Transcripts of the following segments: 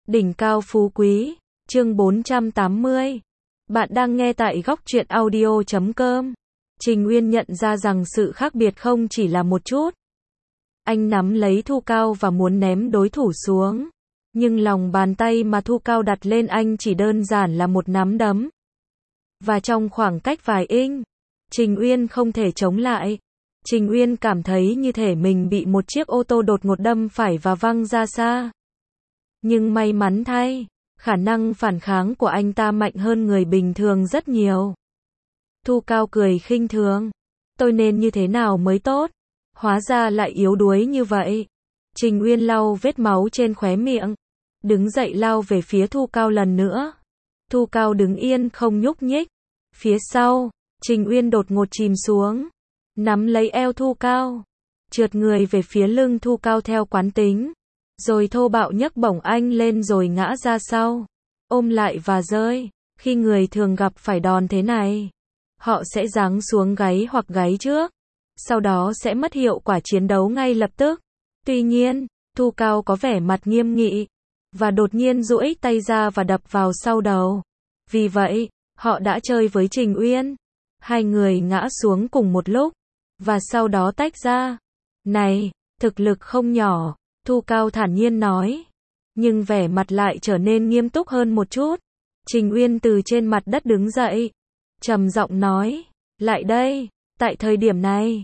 Đỉnh cao phú quý, chương 480. Bạn đang nghe tại góc truyện audio.com. Trình Uyên nhận ra rằng sự khác biệt không chỉ là một chút. Anh nắm lấy Thu Cao và muốn ném đối thủ xuống. Nhưng lòng bàn tay mà Thu Cao đặt lên anh chỉ đơn giản là một nắm đấm. Và trong khoảng cách vài inch, Trình Uyên không thể chống lại. Trình Uyên cảm thấy như thể mình bị một chiếc ô tô đột ngột đâm phải và văng ra xa. Nhưng may mắn thay, khả năng phản kháng của anh ta mạnh hơn người bình thường rất nhiều. Thu Cao cười khinh thường. Tôi nên như thế nào mới tốt? Hóa ra lại yếu đuối như vậy. Trình Uyên lau vết máu trên khóe miệng. Đứng dậy lao về phía Thu Cao lần nữa. Thu Cao đứng yên không nhúc nhích. Phía sau, Trình Uyên đột ngột chìm xuống. Nắm lấy eo Thu Cao. Trượt người về phía lưng Thu Cao theo quán tính. Rồi thô bạo nhấc bổng anh lên rồi ngã ra sau. Ôm lại và rơi. Khi người thường gặp phải đòn thế này, họ sẽ giáng xuống gáy hoặc gáy trước. Sau đó sẽ mất hiệu quả chiến đấu ngay lập tức. Tuy nhiên, Thu Cao có vẻ mặt nghiêm nghị. Và đột nhiên duỗi tay ra và đập vào sau đầu. Vì vậy, họ đã chơi với Trình Uyên. Hai người ngã xuống cùng một lúc. Và sau đó tách ra. Này, thực lực không nhỏ. Thu Cao thản nhiên nói. Nhưng vẻ mặt lại trở nên nghiêm túc hơn một chút. Trình Uyên từ trên mặt đất đứng dậy. Trầm giọng nói. Lại đây. Tại thời điểm này.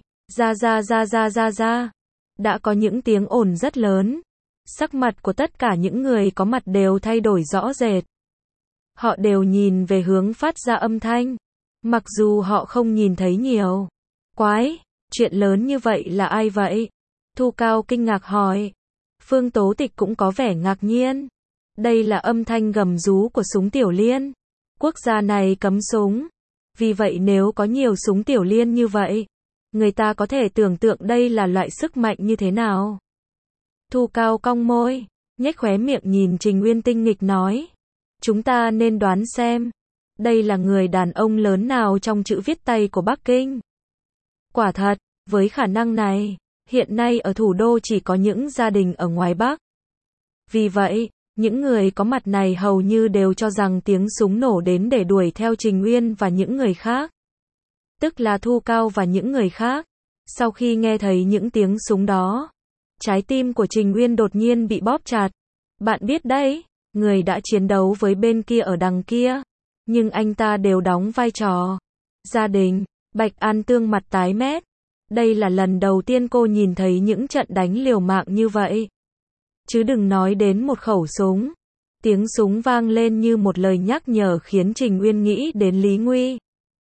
Ra. Đã có những tiếng ồn rất lớn. Sắc mặt của tất cả những người có mặt đều thay đổi rõ rệt. Họ đều nhìn về hướng phát ra âm thanh. Mặc dù họ không nhìn thấy nhiều. Quái, chuyện lớn như vậy là ai vậy? Thu Cao kinh ngạc hỏi. Phương Tố Tịch cũng có vẻ ngạc nhiên. Đây là âm thanh gầm rú của súng tiểu liên. Quốc gia này cấm súng. Vì vậy nếu có nhiều súng tiểu liên như vậy, người ta có thể tưởng tượng đây là loại sức mạnh như thế nào. Thu Cao cong môi, nhếch khóe miệng nhìn Trình Uyên tinh nghịch nói. Chúng ta nên đoán xem. Đây là người đàn ông lớn nào trong chữ viết tay của Bắc Kinh. Quả thật, với khả năng này, hiện nay ở thủ đô chỉ có những gia đình ở ngoài Bắc. Vì vậy, những người có mặt này hầu như đều cho rằng tiếng súng nổ đến để đuổi theo Trình Uyên và những người khác. Tức là Thu Cao và những người khác. Sau khi nghe thấy những tiếng súng đó, trái tim của Trình Uyên đột nhiên bị bóp chặt. Bạn biết đấy, người đã chiến đấu với bên kia ở đằng kia. Nhưng anh ta đều đóng vai trò gia đình. Bạch An Tương mặt tái mét. Đây là lần đầu tiên cô nhìn thấy những trận đánh liều mạng như vậy. Chứ đừng nói đến một khẩu súng. Tiếng súng vang lên như một lời nhắc nhở khiến Trình Uyên nghĩ đến Lý Nguy.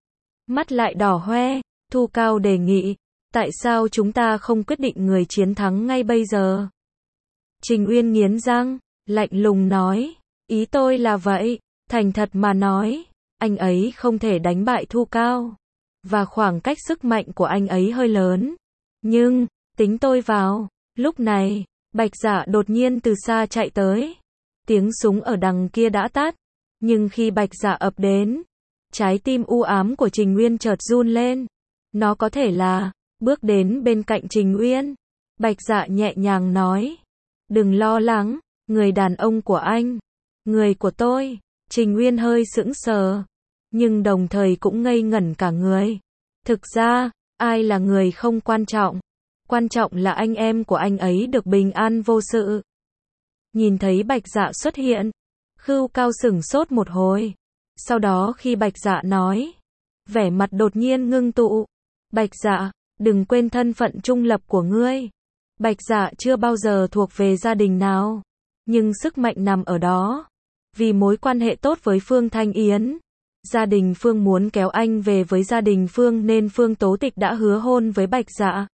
Mắt lại đỏ hoe, Thu Cao đề nghị. Tại sao chúng ta không quyết định người chiến thắng ngay bây giờ? Trình Uyên nghiến răng, lạnh lùng nói. Ý tôi là vậy, thành thật mà nói. Anh ấy không thể đánh bại Thu Cao. Và khoảng cách sức mạnh của anh ấy hơi lớn. Nhưng, tính tôi vào. Lúc này, Bạch Dạ đột nhiên từ xa chạy tới. Tiếng súng ở đằng kia đã tắt. Nhưng khi Bạch Dạ ập đến, trái tim u ám của Trình Uyên chợt run lên. Nó có thể là, bước đến bên cạnh Trình Uyên. Bạch Dạ nhẹ nhàng nói. Đừng lo lắng, người đàn ông của anh. Người của tôi. Trình Uyên hơi sững sờ. Nhưng đồng thời cũng ngây ngẩn cả người. Thực ra, ai là người không quan trọng. Quan trọng là anh em của anh ấy được bình an vô sự. Nhìn thấy Bạch Dạ xuất hiện, Khưu Cao sửng sốt một hồi. Sau đó khi Bạch Dạ nói, vẻ mặt đột nhiên ngưng tụ. Bạch Dạ, đừng quên thân phận trung lập của ngươi. Bạch Dạ chưa bao giờ thuộc về gia đình nào. Nhưng sức mạnh nằm ở đó. Vì mối quan hệ tốt với Phương Thanh Yến. Gia đình Phương muốn kéo anh về với gia đình Phương nên Phương Tố Tịch đã hứa hôn với Bạch Dạ.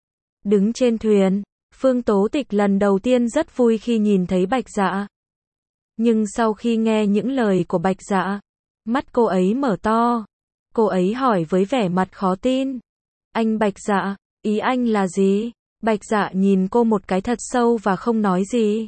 Đứng trên thuyền, Phương Tố Tịch lần đầu tiên rất vui khi nhìn thấy Bạch Dạ. Nhưng sau khi nghe những lời của Bạch Dạ, mắt cô ấy mở to. Cô ấy hỏi với vẻ mặt khó tin. Anh Bạch Dạ, ý anh là gì? Bạch Dạ nhìn cô một cái thật sâu và không nói gì.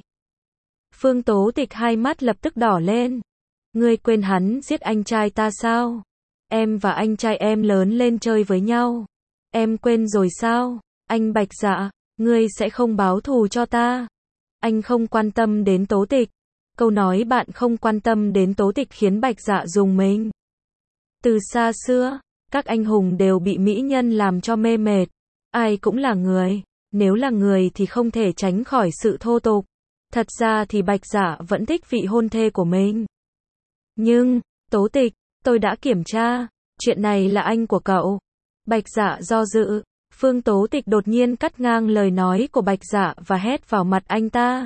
Phương Tố Tịch hai mắt lập tức đỏ lên. Ngươi quên hắn giết anh trai ta sao? Em và anh trai em lớn lên chơi với nhau. Em quên rồi sao? Anh Bạch Dạ, ngươi sẽ không báo thù cho ta. Anh không quan tâm đến Tố Tịch. Câu nói bạn không quan tâm đến Tố Tịch khiến Bạch Dạ rùng mình. Từ xa xưa, các anh hùng đều bị mỹ nhân làm cho mê mệt. Ai cũng là người, nếu là người thì không thể tránh khỏi sự thô tục. Thật ra thì Bạch Dạ vẫn thích vị hôn thê của mình. Nhưng, Tố Tịch, tôi đã kiểm tra, chuyện này là anh của cậu. Bạch Dạ do dự, Phương Tố Tịch đột nhiên cắt ngang lời nói của Bạch Dạ và hét vào mặt anh ta.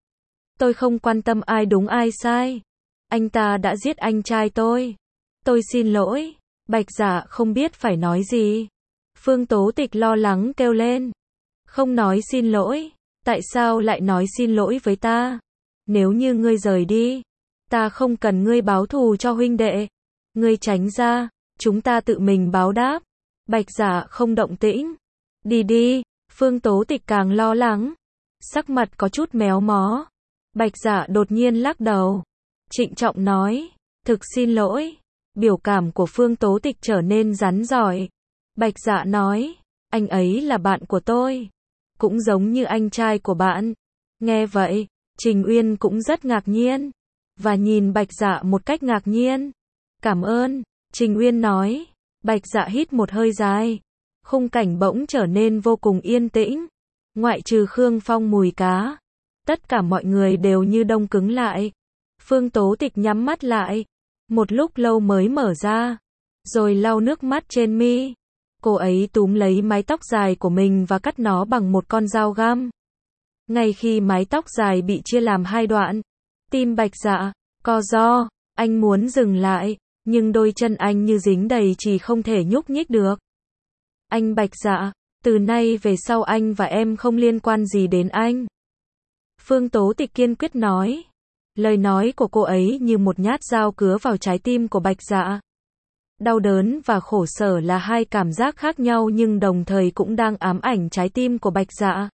Tôi không quan tâm ai đúng ai sai. Anh ta đã giết anh trai tôi. Tôi xin lỗi. Bạch Dạ không biết phải nói gì. Phương Tố Tịch lo lắng kêu lên. Không nói xin lỗi. Tại sao lại nói xin lỗi với ta? Nếu như ngươi rời đi, ta không cần ngươi báo thù cho huynh đệ. Ngươi tránh ra, chúng ta tự mình báo đáp. Bạch Dạ không động tĩnh. Đi đi. Phương Tố Tịch càng lo lắng. Sắc mặt có chút méo mó. Bạch Dạ đột nhiên lắc đầu. Trịnh trọng nói. Thực xin lỗi. Biểu cảm của Phương Tố Tịch trở nên rắn rỏi. Bạch Dạ nói. Anh ấy là bạn của tôi. Cũng giống như anh trai của bạn. Nghe vậy, Trình Uyên cũng rất ngạc nhiên. Và nhìn Bạch Dạ một cách ngạc nhiên. Cảm ơn. Trình Uyên nói. Bạch Dạ hít một hơi dài. Khung cảnh bỗng trở nên vô cùng yên tĩnh. Ngoại trừ Khương Phong mùi cá. Tất cả mọi người đều như đông cứng lại. Phương Tố Tịch nhắm mắt lại. Một lúc lâu mới mở ra. Rồi lau nước mắt trên mi. Cô ấy túm lấy mái tóc dài của mình và cắt nó bằng một con dao găm. Ngay khi mái tóc dài bị chia làm hai đoạn, tim Bạch Dạ co ro, anh muốn dừng lại, nhưng đôi chân anh như dính đầy chỉ không thể nhúc nhích được. Anh Bạch Dạ, từ nay về sau anh và em không liên quan gì đến anh. Phương Tố Tịch kiên quyết nói. Lời nói của cô ấy như một nhát dao cứa vào trái tim của Bạch Dạ. Đau đớn và khổ sở là hai cảm giác khác nhau nhưng đồng thời cũng đang ám ảnh trái tim của Bạch Dạ.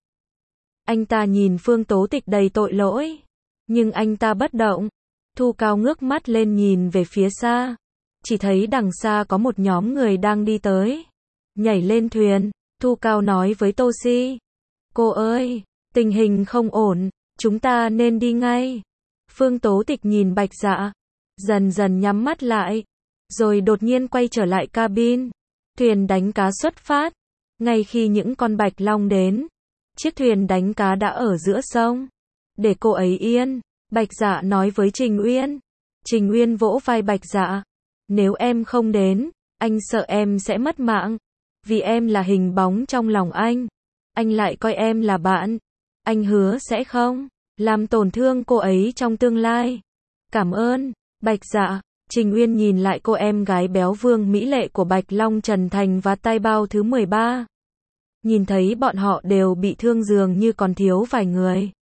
Anh ta nhìn Phương Tố Tịch đầy tội lỗi. Nhưng anh ta bất động. Thu Cao ngước mắt lên nhìn về phía xa. Chỉ thấy đằng xa có một nhóm người đang đi tới. Nhảy lên thuyền, Thu Cao nói với Tô Si. Cô ơi, tình hình không ổn, chúng ta nên đi ngay. Phương Tố Tịch nhìn Bạch Dạ. Dần dần nhắm mắt lại. Rồi đột nhiên quay trở lại cabin. Thuyền đánh cá xuất phát. Ngay khi những con bạch long đến, chiếc thuyền đánh cá đã ở giữa sông. Để cô ấy yên, Bạch Dạ nói với Trình Uyên. Trình Uyên vỗ vai Bạch Dạ. Nếu em không đến, anh sợ em sẽ mất mạng. Vì em là hình bóng trong lòng anh. Anh lại coi em là bạn. Anh hứa sẽ không làm tổn thương cô ấy trong tương lai. Cảm ơn, Bạch Dạ. Trình Uyên nhìn lại cô em gái béo vương mỹ lệ của Bạch Long Trần Thành và Tai Bao thứ 13. Nhìn thấy bọn họ đều bị thương dường như còn thiếu vài người.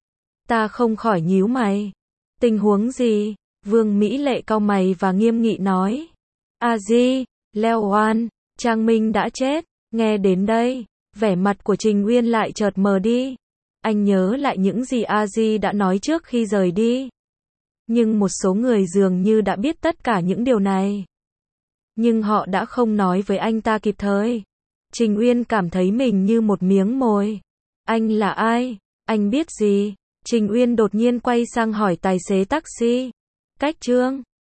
Ta không khỏi nhíu mày. Tình huống gì? Vương mỹ lệ cau mày và nghiêm nghị nói. A Di, Leo Oan, Trang Minh đã chết. Nghe đến đây, vẻ mặt của Trình Uyên lại chợt mờ đi. Anh nhớ lại những gì A Di đã nói trước khi rời đi. Nhưng một số người dường như đã biết tất cả những điều này. Nhưng họ đã không nói với anh ta kịp thời. Trình Uyên cảm thấy mình như một miếng mồi. Anh là ai? Anh biết gì? Trình Uyên đột nhiên quay sang hỏi tài xế taxi. Cách Trương.